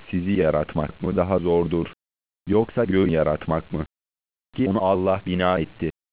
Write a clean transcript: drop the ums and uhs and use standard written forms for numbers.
sizi yaratmak mı daha zordur? Yoksa göğü yaratmak mı? Ki onu Allah bina etti.